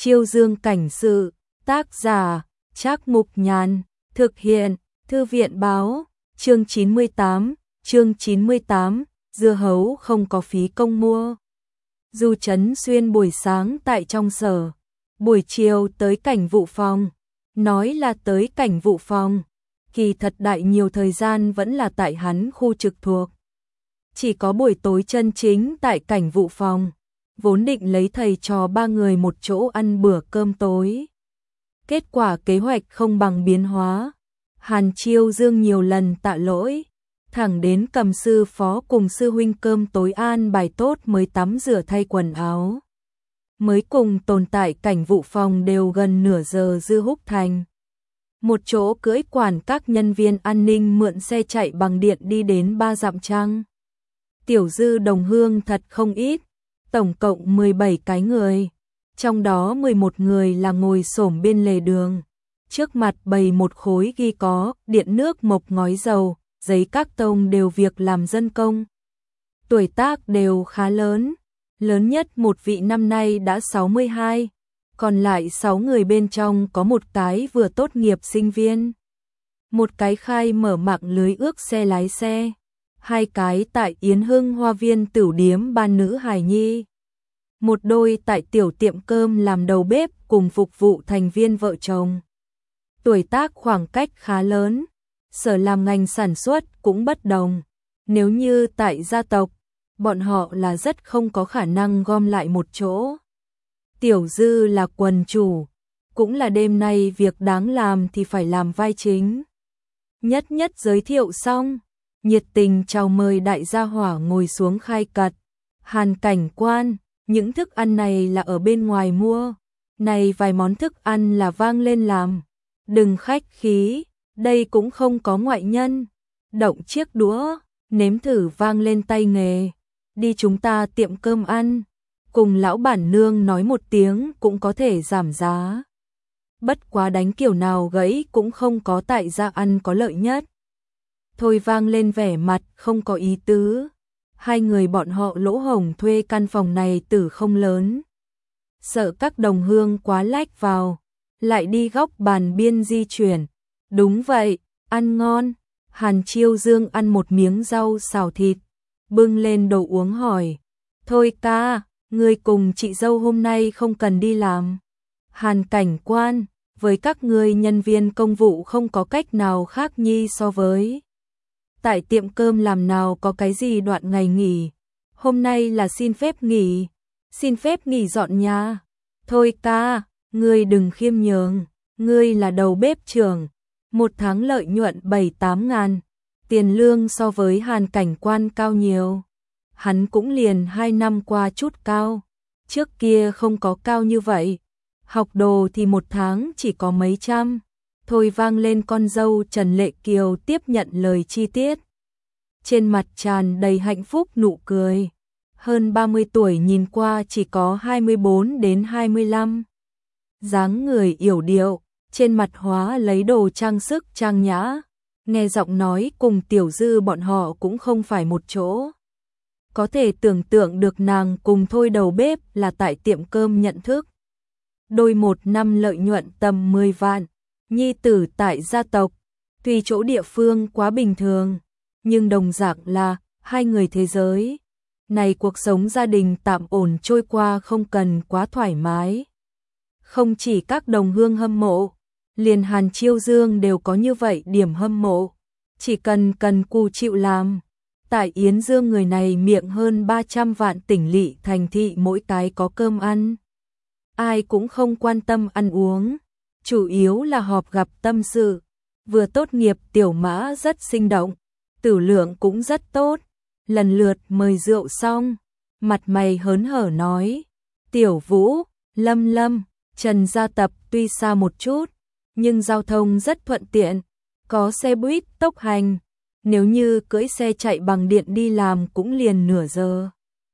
Chiêu Dương cảnh sự, tác giả, Trác Mục Nhàn, thực hiện, Thư viện báo, chương 98, dưa hấu không có phí công mua. Du Trấn Xuyên buổi sáng tại trong sở, buổi chiều tới cảnh vụ phòng, nói là tới cảnh vụ phòng, kỳ thật đại nhiều thời gian vẫn là tại hắn khu trực thuộc. Chỉ có buổi tối chân chính tại cảnh vụ phòng, vốn định lấy thầy trò ba người một chỗ ăn bữa cơm tối. Kết quả kế hoạch không bằng biến hóa, Hàn Chiêu Dương nhiều lần tạ lỗi, thẳng đến cầm sư phó cùng sư huynh cơm tối an bài tốt mới tắm rửa thay quần áo. Mới cùng tồn tại cảnh vụ phòng đều gần nửa giờ dư húc thành. Một chỗ cưỡi quản các nhân viên an ninh mượn xe chạy bằng điện đi đến 3 dặm trăng. Tiểu dư đồng hương thật không ít, tổng cộng 17 cái người, trong đó 11 người là ngồi xổm bên lề đường. Trước mặt bày một khối ghi có điện nước mộc ngói dầu, giấy các tông đều việc làm dân công. Tuổi tác đều khá lớn, lớn nhất một vị năm nay đã 62, còn lại 6 người bên trong có một cái vừa tốt nghiệp sinh viên, một cái khai mở mạng lưới ước xe lái xe, 2 cái tại Yến Hưng Hoa Viên tửu điếm ban nữ hài nhi, một đôi tại tiểu tiệm cơm làm đầu bếp cùng phục vụ thành viên vợ chồng. Tuổi tác khoảng cách khá lớn, sở làm ngành sản xuất cũng bất đồng. Nếu như tại gia tộc, bọn họ là rất không có khả năng gom lại một chỗ. Tiểu dư là quần chủ, cũng là đêm nay việc đáng làm thì phải làm vai chính. Nhất giới thiệu xong, nhiệt tình chào mời đại gia hỏa ngồi xuống khai cật. Hàn cảnh quan, những thức ăn này là ở bên ngoài mua, này vài món thức ăn là vang lên làm. Đừng khách khí, đây cũng không có ngoại nhân. Động chiếc đũa, nếm thử vang lên tay nghề. Đi chúng ta tiệm cơm ăn, cùng lão bản nương nói một tiếng cũng có thể giảm giá. Bất quá đánh kiểu nào gãy cũng không có tại gia ăn có lợi nhất. Thôi vang lên vẻ mặt không có ý tứ. Hai người bọn họ lỗ hổng thuê căn phòng này tử không lớn. Sợ các đồng hương quá lách vào, lại đi góc bàn biên di chuyển. Đúng vậy, ăn ngon. Hàn Chiêu Dương ăn một miếng rau xào thịt, bưng lên đồ uống hỏi. Thôi ca, ngươi cùng chị dâu hôm nay không cần đi làm. Hàn cảnh quan, với các ngươi nhân viên công vụ không có cách nào khác nhi so với. Tại tiệm cơm làm nào có cái gì đoạn ngày nghỉ. Hôm nay là xin phép nghỉ dọn nhà. Thôi ca, ngươi đừng khiêm nhường, ngươi là đầu bếp trưởng, một tháng lợi nhuận 7-8 ngàn, tiền lương so với Hàn cảnh quan cao nhiều. Hắn cũng liền 2 năm qua chút cao, trước kia không có cao như vậy, học đồ thì một tháng chỉ có mấy trăm. Thôi vang lên con dâu Trần Lệ Kiều tiếp nhận lời chi tiết. Trên mặt tràn đầy hạnh phúc nụ cười, hơn 30 tuổi nhìn qua chỉ có 24 đến 25. Dáng người yểu điệu, trên mặt hóa lấy đồ trang sức trang nhã, nghe giọng nói cùng tiểu dư bọn họ cũng không phải một chỗ. Có thể tưởng tượng được nàng cùng thôi đầu bếp là tại tiệm cơm nhận thức. Đôi một năm lợi nhuận tầm 10 vạn, nhi tử tại gia tộc, tuy chỗ địa phương quá bình thường, nhưng đồng dạng là hai người thế giới. Này cuộc sống gia đình tạm ổn trôi qua không cần quá thoải mái. Không chỉ các đồng hương hâm mộ, liền Hàn Chiêu Dương đều có như vậy điểm hâm mộ. Chỉ cần cù chịu làm. Tại Yến Dương người này miệng hơn 300 vạn tỉnh lỵ thành thị mỗi cái có cơm ăn. Ai cũng không quan tâm ăn uống, chủ yếu là họp gặp tâm sự. Vừa tốt nghiệp tiểu mã rất sinh động, tử lượng cũng rất tốt. Lần lượt mời rượu xong, mặt mày hớn hở nói. Tiểu Vũ, Lâm, Trần gia tập tuy xa một chút, nhưng giao thông rất thuận tiện, có xe buýt tốc hành. Nếu như cưỡi xe chạy bằng điện đi làm cũng liền nửa giờ.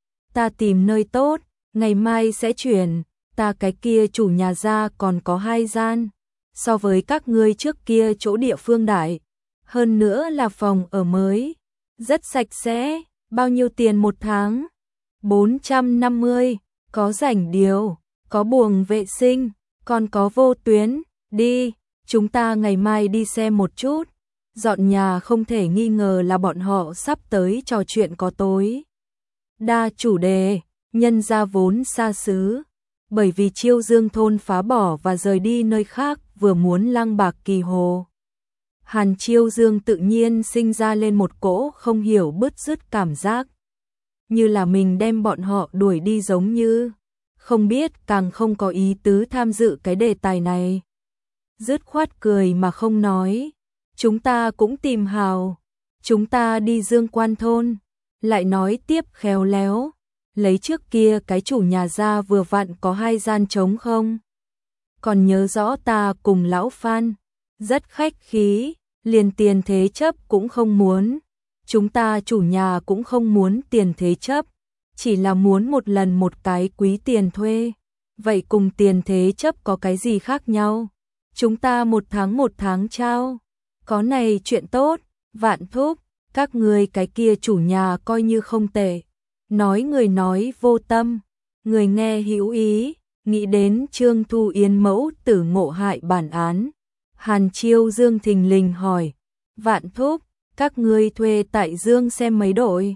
Ta tìm nơi tốt, ngày mai sẽ chuyển, ta cái kia chủ nhà ra còn có 2 gian, so với các ngươi trước kia chỗ địa phương đại. Hơn nữa là phòng ở mới, rất sạch sẽ, bao nhiêu tiền một tháng? 450, có rảnh điều, có buồng vệ sinh, còn có vô tuyến, đi, chúng ta ngày mai đi xem một chút. Dọn nhà không thể nghi ngờ là bọn họ sắp tới trò chuyện có tối đa chủ đề, nhân gia vốn xa xứ, bởi vì Chiêu Dương thôn phá bỏ và rời đi nơi khác, vừa muốn lang bạc kỳ hồ. Hàn Chiêu Dương tự nhiên sinh ra lên một cỗ không hiểu bứt rứt cảm giác, như là mình đem bọn họ đuổi đi giống như, không biết càng không có ý tứ tham dự cái đề tài này. Dứt khoát cười mà không nói, chúng ta cũng tìm hào, chúng ta đi Dương Quan thôn, lại nói tiếp khéo léo, lấy trước kia cái chủ nhà ra vừa vặn có 2 gian trống không? Còn nhớ rõ ta cùng lão Phan, rất khách khí, liền tiền thế chấp cũng không muốn, chúng ta chủ nhà cũng không muốn tiền thế chấp, chỉ là muốn một lần một cái quý tiền thuê, vậy cùng tiền thế chấp có cái gì khác nhau? Chúng ta một tháng trao, có này chuyện tốt, Vạn thúc, các người cái kia chủ nhà coi như không tệ. Nói người nói vô tâm, người nghe hữu ý, nghĩ đến Trương Thu Yến mẫu tử ngộ hại bản án. Hàn Chiêu Dương thình lình hỏi, Vạn thúc, các ngươi thuê tại Dương xem mấy đội?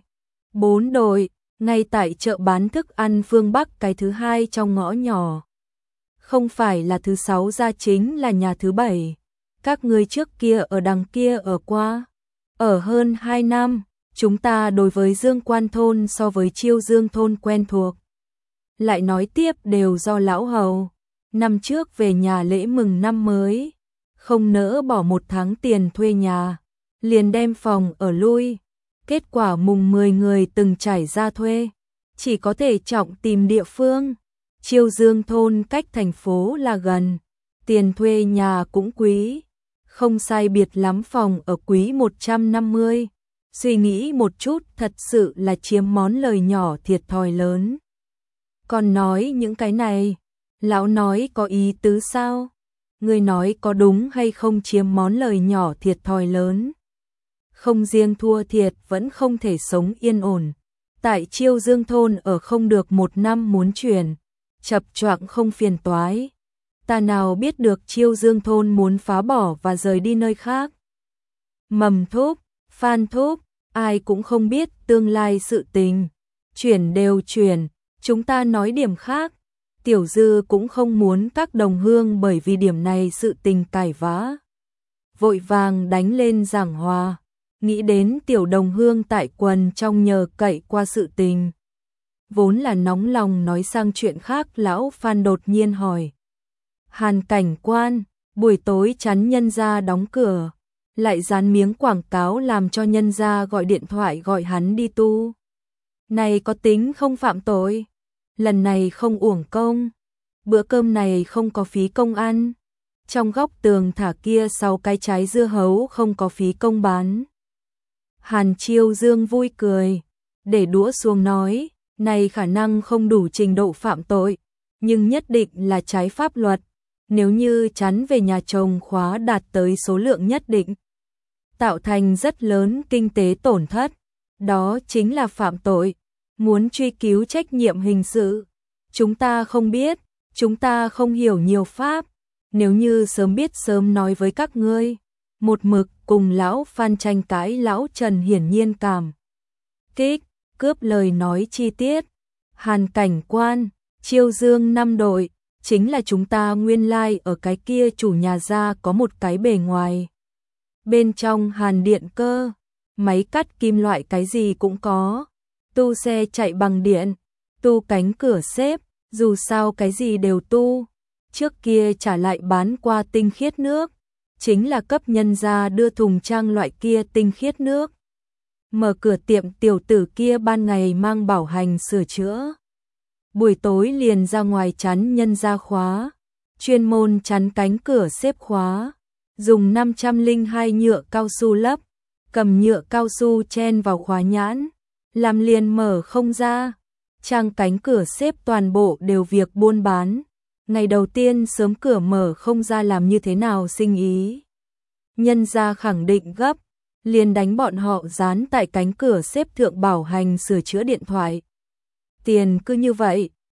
4 đội, ngay tại chợ bán thức ăn phương Bắc cái thứ 2 trong ngõ nhỏ. Không phải là thứ 6 ra chính là nhà thứ 7. Các ngươi trước kia ở đằng kia ở qua. Ở hơn 2 năm, chúng ta đối với Dương Quan thôn so với Chiêu Dương thôn quen thuộc. Lại nói tiếp đều do lão hầu. Năm trước về nhà lễ mừng năm mới, không nỡ bỏ 1 tháng tiền thuê nhà, liền đem phòng ở lui. Kết quả mùng 10 người từng trải ra thuê, chỉ có thể trọng tìm địa phương. Chiêu Dương thôn cách thành phố là gần, tiền thuê nhà cũng quý, không sai biệt lắm, phòng ở quý 150. Suy nghĩ một chút thật sự là chiếm món lời nhỏ thiệt thòi lớn. Còn nói những cái này, lão nói có ý tứ sao? Người nói có đúng hay không, chiếm món lời nhỏ thiệt thòi lớn? Không riêng thua thiệt vẫn không thể sống yên ổn. Tại Chiêu Dương thôn ở không được 1 năm muốn chuyển, chập choạng không phiền toái. Ta nào biết được Chiêu Dương thôn muốn phá bỏ và rời đi nơi khác. Mầm thúc, Phan thúc, ai cũng không biết tương lai sự tình. Chuyển đều chuyển, chúng ta nói điểm khác. Tiểu Dư cũng không muốn các đồng hương bởi vì điểm này sự tình cãi vã. Vội vàng đánh lên giảng hòa, nghĩ đến tiểu đồng hương tại quần trong nhờ cậy qua sự tình. Vốn là nóng lòng nói sang chuyện khác, lão Phan đột nhiên hỏi. Hàn cảnh quan, buổi tối chắn nhân gia đóng cửa, lại dán miếng quảng cáo làm cho nhân gia gọi điện thoại gọi hắn đi tu. Này có tính không phạm tội? Lần này không uổng công, bữa cơm này không có phí công ăn. Trong góc tường thả kia 6 cái trái dưa hấu không có phí công bán. Hàn Chiêu Dương vui cười, để đũa xuống nói, này khả năng không đủ trình độ phạm tội, nhưng nhất định là trái pháp luật. Nếu như chắn về nhà chồng khóa đạt tới số lượng nhất định, tạo thành rất lớn kinh tế tổn thất, đó chính là phạm tội, muốn truy cứu trách nhiệm hình sự. Chúng ta không biết, chúng ta không hiểu nhiều pháp, nếu như sớm biết sớm nói với các ngươi. Một mực cùng lão Phan tranh cãi, lão Trần hiển nhiên cảm kích, cướp lời nói chi tiết. Hàn cảnh quan, Chiêu Dương 5 đội, chính là chúng ta nguyên lai ở cái kia chủ nhà ra có một cái bề ngoài. Bên trong hàn điện cơ, máy cắt kim loại cái gì cũng có, tu xe chạy bằng điện, tu cánh cửa xếp, dù sao cái gì đều tu. Trước kia trả lại bán qua tinh khiết nước, chính là cấp nhân gia đưa thùng trang loại kia tinh khiết nước. Mở cửa tiệm tiểu tử kia ban ngày mang bảo hành sửa chữa, buổi tối liền ra ngoài chắn nhân gia khóa, chuyên môn chắn cánh cửa xếp khóa, dùng 502 nhựa cao su lấp, cầm nhựa cao su chen vào khóa nhãn, làm liền mở không ra. Trang cánh cửa xếp toàn bộ đều việc buôn bán. Ngày đầu tiên sớm cửa mở không ra làm như thế nào sinh ý. Nhân gia khẳng định gấp, liền đánh bọn họ dán tại cánh cửa xếp thượng bảo hành sửa chữa điện thoại. Tiền cứ như vậy,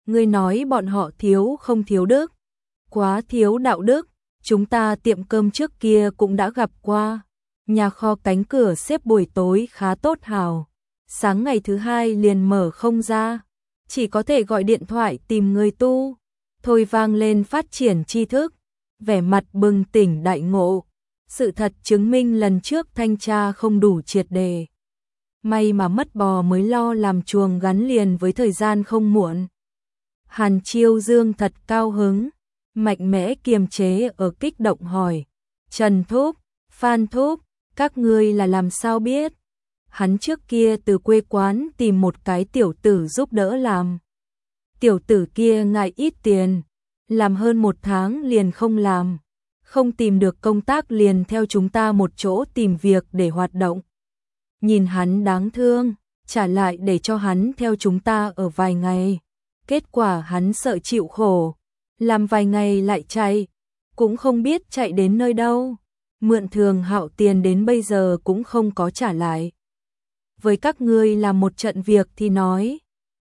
Ngươi nói bọn họ thiếu không thiếu đức, quá thiếu đạo đức, chúng ta tiệm cơm trước kia cũng đã gặp qua. Nhà kho cánh cửa xếp buổi tối khá tốt hào, sáng ngày thứ hai liền mở không ra, chỉ có thể gọi điện thoại tìm người tu. Thôi vang lên phát triển tri thức, vẻ mặt bừng tỉnh đại ngộ. Sự thật chứng minh lần trước thanh tra không đủ triệt đề. May mà mất bò mới lo làm chuồng gắn liền với thời gian không muộn. Hàn Chiêu Dương thật cao hứng, mạnh mẽ kiềm chế ở kích động hỏi. Trần Thúc, Phan Thúc, các ngươi là làm sao biết? Hắn trước kia từ quê quán tìm một cái tiểu tử giúp đỡ làm. Tiểu tử kia ngại ít tiền, làm hơn 1 tháng liền không làm. Không tìm được công tác liền theo chúng ta một chỗ tìm việc để hoạt động. Nhìn hắn đáng thương, trả lại để cho hắn theo chúng ta ở vài ngày. Kết quả hắn sợ chịu khổ, làm vài ngày lại chạy, cũng không biết chạy đến nơi đâu. Mượn Thường Hạo tiền đến bây giờ cũng không có trả lại. Với các ngươi làm một trận việc thì nói,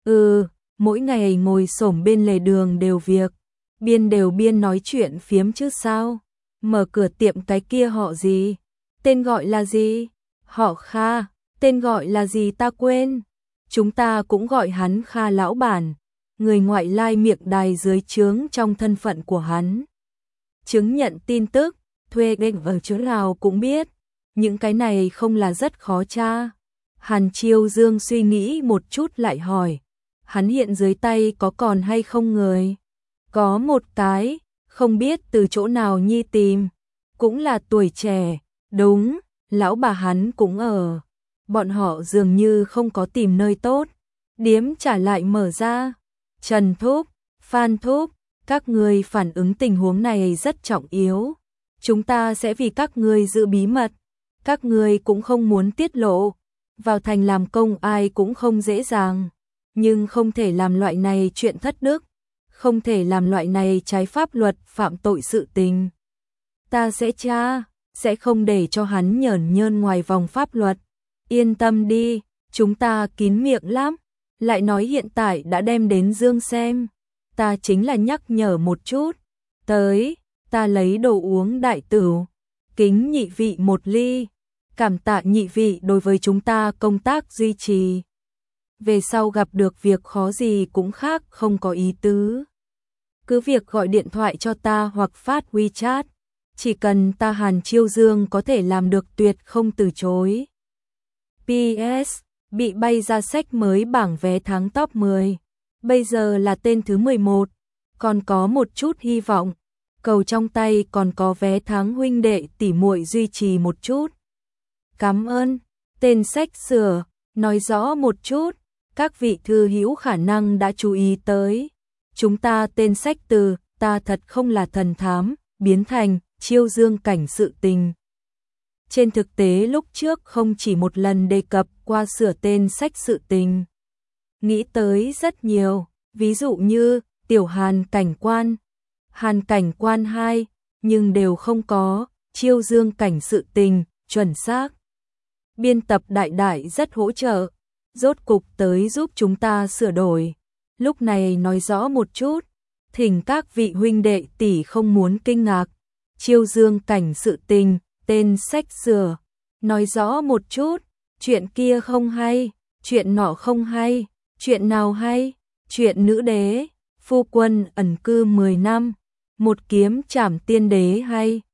mỗi ngày ngồi xổm bên lề đường đều việc, biên nói chuyện phiếm chứ sao. Mở cửa tiệm cái kia họ gì? Tên gọi là gì? Họ Kha, tên gọi là gì ta quên. Chúng ta cũng gọi hắn Kha lão bản, người ngoại lai miệng đài dưới trướng trong thân phận của hắn. Chứng nhận tin tức, thuê đệnh ở chỗ nào cũng biết, những cái này không là rất khó tra. Hàn Chiêu Dương suy nghĩ một chút lại hỏi, hắn hiện dưới tay có còn hay không người? Có một cái, không biết từ chỗ nào nhi tìm, cũng là tuổi trẻ, đúng, lão bà hắn cũng ở. Bọn họ dường như không có tìm nơi tốt, điếm trả lại mở ra. Trần Thúc, Phan Thúc, các ngươi phản ứng tình huống này rất trọng yếu. Chúng ta sẽ vì các ngươi giữ bí mật, các ngươi cũng không muốn tiết lộ. Vào thành làm công ai cũng không dễ dàng, nhưng không thể làm loại này chuyện thất đức, không thể làm loại này trái pháp luật phạm tội sự tình. Ta sẽ tra, sẽ không để cho hắn nhởn nhơn ngoài vòng pháp luật. Yên tâm đi, chúng ta kín miệng lắm. Lại nói hiện tại đã đem đến Dương xem, ta chính là nhắc nhở một chút. Tới, ta lấy đồ uống đại tửu, kính nhị vị một ly. Cảm tạ nhị vị đối với chúng ta công tác duy trì. Về sau gặp được việc khó gì cũng khác không có ý tứ. Cứ việc gọi điện thoại cho ta hoặc phát WeChat. Chỉ cần ta Hàn Chiêu Dương có thể làm được tuyệt không từ chối. PS, bị bay ra sách mới bảng vé tháng top 10. Bây giờ là tên thứ 11, còn có một chút hy vọng. Cầu trong tay còn có vé tháng huynh đệ tỉ muội duy trì một chút. Cảm ơn, tên sách sửa, nói rõ một chút, các vị thư hữu khả năng đã chú ý tới. Chúng ta tên sách từ, ta thật không là thần thám, biến thành, Chiêu Dương cảnh sự tình. Trên thực tế lúc trước không chỉ một lần đề cập qua sửa tên sách sự tình. Nghĩ tới rất nhiều, ví dụ như, Tiểu Hàn cảnh quan, Hàn cảnh quan 2, nhưng đều không có, Chiêu Dương cảnh sự tình, chuẩn xác. Biên tập đại đại rất hỗ trợ, rốt cục tới giúp chúng ta sửa đổi. Lúc này nói rõ một chút, thỉnh các vị huynh đệ tỷ không muốn kinh ngạc. Chiêu Dương cảnh sự tình, tên sách sửa, nói rõ một chút, chuyện kia không hay, chuyện nọ không hay, chuyện nào hay, chuyện nữ đế, phu quân ẩn cư 10 năm, một kiếm trảm tiên đế hay.